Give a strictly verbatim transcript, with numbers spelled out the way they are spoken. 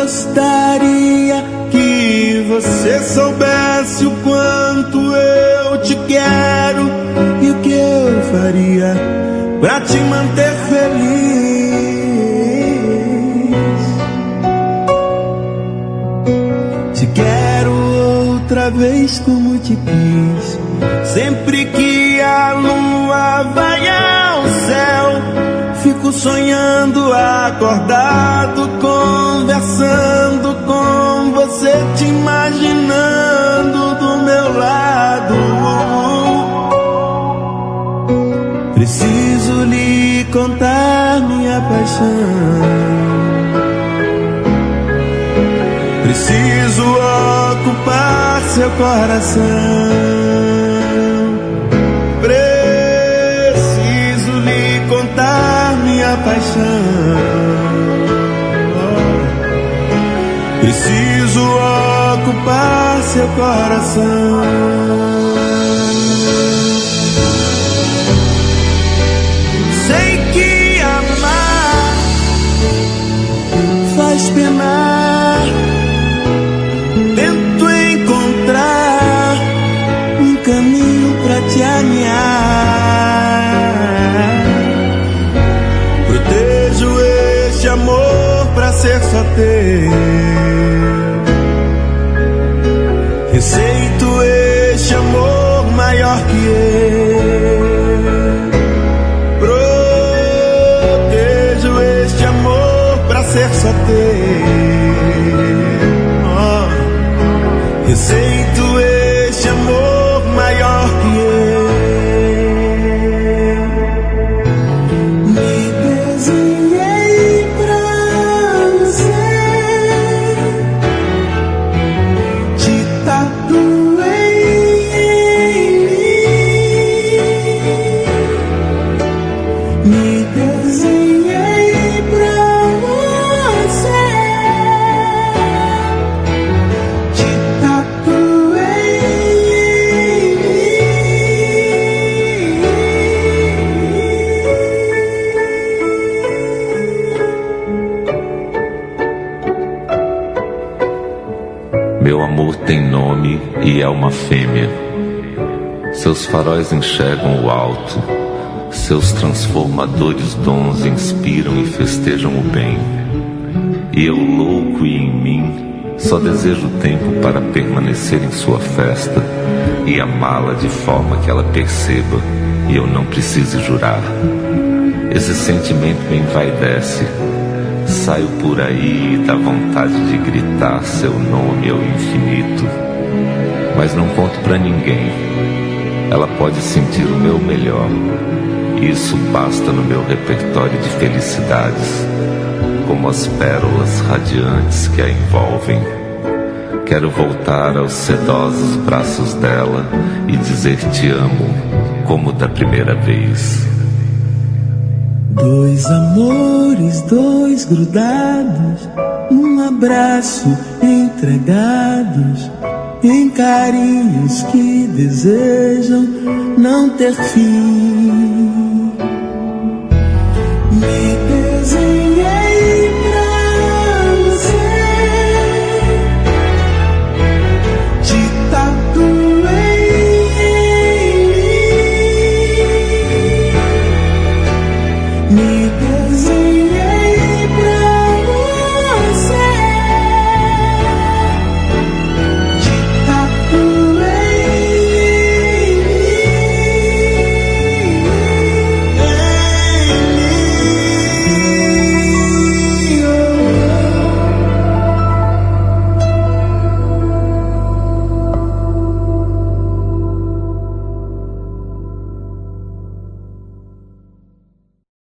gostaria que você soubesse o quanto eu te quero e o que eu faria pra te manter feliz. Te quero outra vez como te quis. Sempre que a lua vai ao céu, fico sonhando acordado, conversando com você, te imaginando do meu lado. Preciso lhe contar minha paixão. Preciso ocupar seu coração. Preciso lhe contar minha paixão. Preciso ocupar seu coração. Sei que amar faz penar. Tento encontrar um caminho pra te alinhar. Protejo este amor pra ser só teu. Receito este amor maior que eu. Protejo este amor pra ser só teu. Oh. Receito este amor maior que eu. Me desenhei pra você, te tatuei em mim. Me desenhei pra você, te tatuei em Meu amor tem nome e é uma fêmea. Seus faróis enxergam o alto. Seus transformadores dons inspiram e festejam o bem. E eu, louco e em mim, só desejo tempo para permanecer em sua festa e amá-la de forma que ela perceba e eu não precise jurar. Esse sentimento me envaidece. Saio por aí e dá vontade de gritar seu nome ao infinito. Mas não conto pra ninguém. Ela pode sentir o meu melhor. Isso basta no meu repertório de felicidades, como as pérolas radiantes que a envolvem. Quero voltar aos sedosos braços dela e dizer te amo, como da primeira vez. Dois amores, dois grudados, um abraço entregados em carinhos que desejam não ter fim. Me